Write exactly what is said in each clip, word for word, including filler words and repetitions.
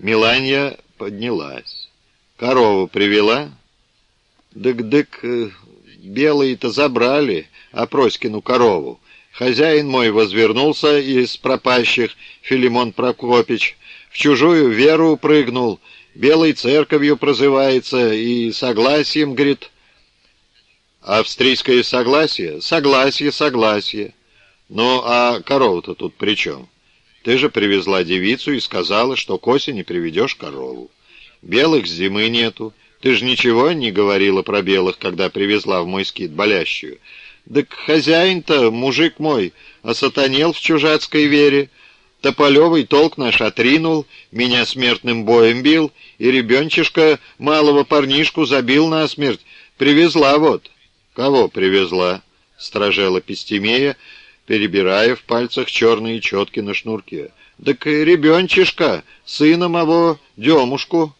Миланья поднялась. Корову привела? Дык-дык, белые-то забрали Апроськину корову. Хозяин мой возвернулся из пропащих, Филимон Прокопич, в чужую веру прыгнул, белой церковью прозывается, и согласием, говорит. Австрийское согласие? Согласие, согласие. Ну, а корова-то тут при чем? Ты же привезла девицу и сказала, что к осени приведешь корову. Белых с зимы нету. Ты же ничего не говорила про белых, когда привезла в мой скит болящую. Так хозяин-то, мужик мой, осатанел в чужацкой вере. Тополевый толк наш отринул, меня смертным боем бил, и ребенчишка малого парнишку забил насмерть. Привезла вот. Кого привезла? Стражела Пестемея, перебирая в пальцах черные четки на шнурке. Так и ребенчишка, сына моего, Демушку.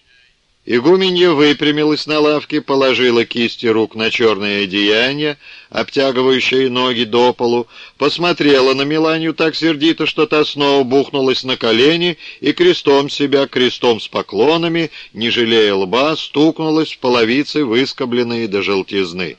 Игуменья выпрямилась на лавке, положила кисти рук на черное одеяние, обтягивающее ноги до полу, посмотрела на Миланью так сердито, что та снова бухнулась на колени и крестом себя, крестом с поклонами, не жалея лба, стукнулась в половицы, выскобленные до желтизны.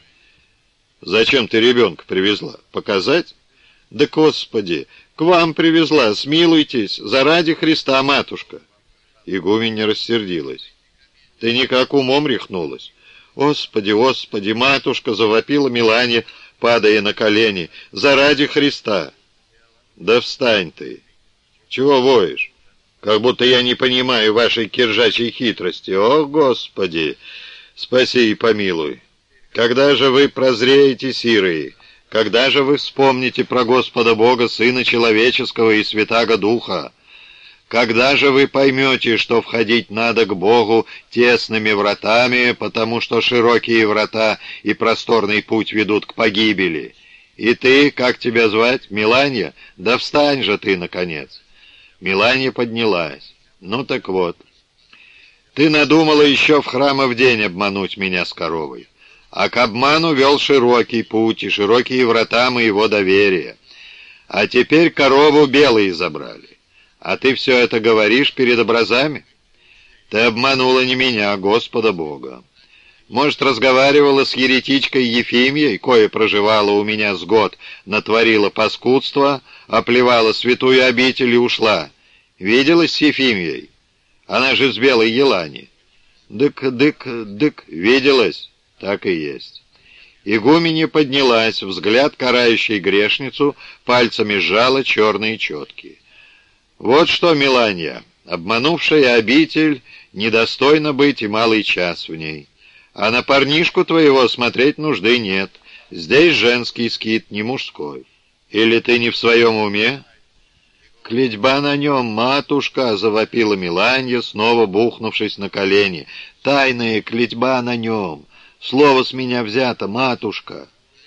«Зачем ты ребенка привезла? Показать?» «Да, Господи, к вам привезла, смилуйтесь, заради Христа, матушка!» Игуменья рассердилась. «Ты никак умом рехнулась?» «Господи, Господи, матушка!» — завопила Миланья, падая на колени. «Заради Христа!» «Да встань ты! Чего воешь? Как будто я не понимаю вашей киржачьей хитрости. О, Господи! Спаси и помилуй! Когда же вы прозреете, сирые? Когда же вы вспомните про Господа Бога, Сына Человеческого и Святаго Духа? Когда же вы поймете, что входить надо к Богу тесными вратами, потому что широкие врата и просторный путь ведут к погибели? И ты, как тебя звать, Миланья? Да встань же ты, наконец!» Миланья поднялась. «Ну так вот, ты надумала еще в храмов день обмануть меня с коровой. А к обману вел широкий путь и широкие врата моего доверия. А теперь корову белые забрали. А ты все это говоришь перед образами? Ты обманула не меня, а Господа Бога. Может, разговаривала с еретичкой Ефимьей, кое проживала у меня с год, натворила паскудство, оплевала святую обитель и ушла. Виделась с Ефимьей? Она же с белой елани. Дык, дык, дык, виделась? Так и есть. Игуменья поднялась, взгляд, карающий грешницу, пальцами сжала черные четки. «Вот что, Миланья, обманувшая обитель, недостойно быть и малый час в ней. А на парнишку твоего смотреть нужды нет. Здесь женский скит, не мужской. Или ты не в своем уме?» «Клятьба на нем, матушка!» — завопила Миланья, снова бухнувшись на колени. «Тайная клятьба на нем! Слово с меня взято, матушка!»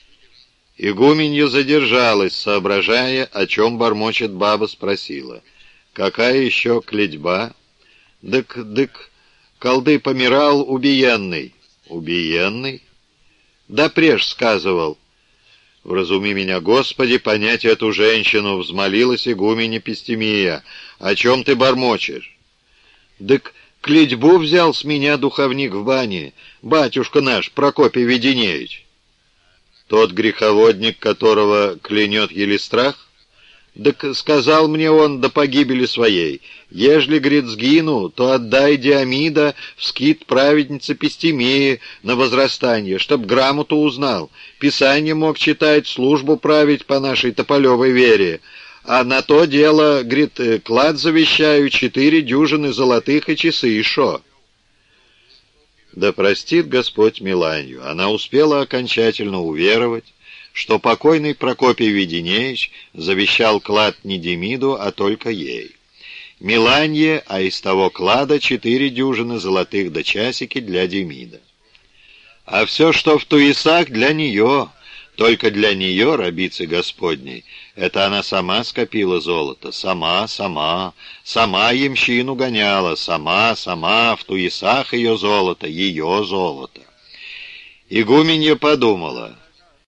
Игуменья задержалась, соображая, о чем бормочет баба, спросила. «Какая еще клятьба?» «Дык, дык, колды помирал убиенный». «Убиенный?» «Да преж сказывал». «Вразуми меня, Господи, понять эту женщину», — взмолилась игуменя Пестемия. «О чем ты бормочешь?» «Дык, клятьбу взял с меня духовник в бане, батюшка наш, Прокопий Веденеевич». «Тот греховодник, которого клянет Елистрах?» «Так сказал мне он до погибели своей, ежели, говорит, сгину, то отдай Диамида в скит праведнице Пестемии на возрастание, чтоб грамоту узнал, писание мог читать, службу править по нашей тополевой вере, а на то дело, говорит, клад завещаю, четыре дюжины золотых и часы, и шо?» Да простит Господь Миланью, она успела окончательно уверовать, что покойный Прокопий Веденеевич завещал клад не Демиду, а только ей. Миланье, а из того клада четыре дюжины золотых да часики для Демида. А все, что в туесах, для нее, только для нее, рабицы Господней, это она сама скопила золото, сама, сама, сама ямщину гоняла, сама, сама, в туесах ее золото, ее золото. Игуменья подумала: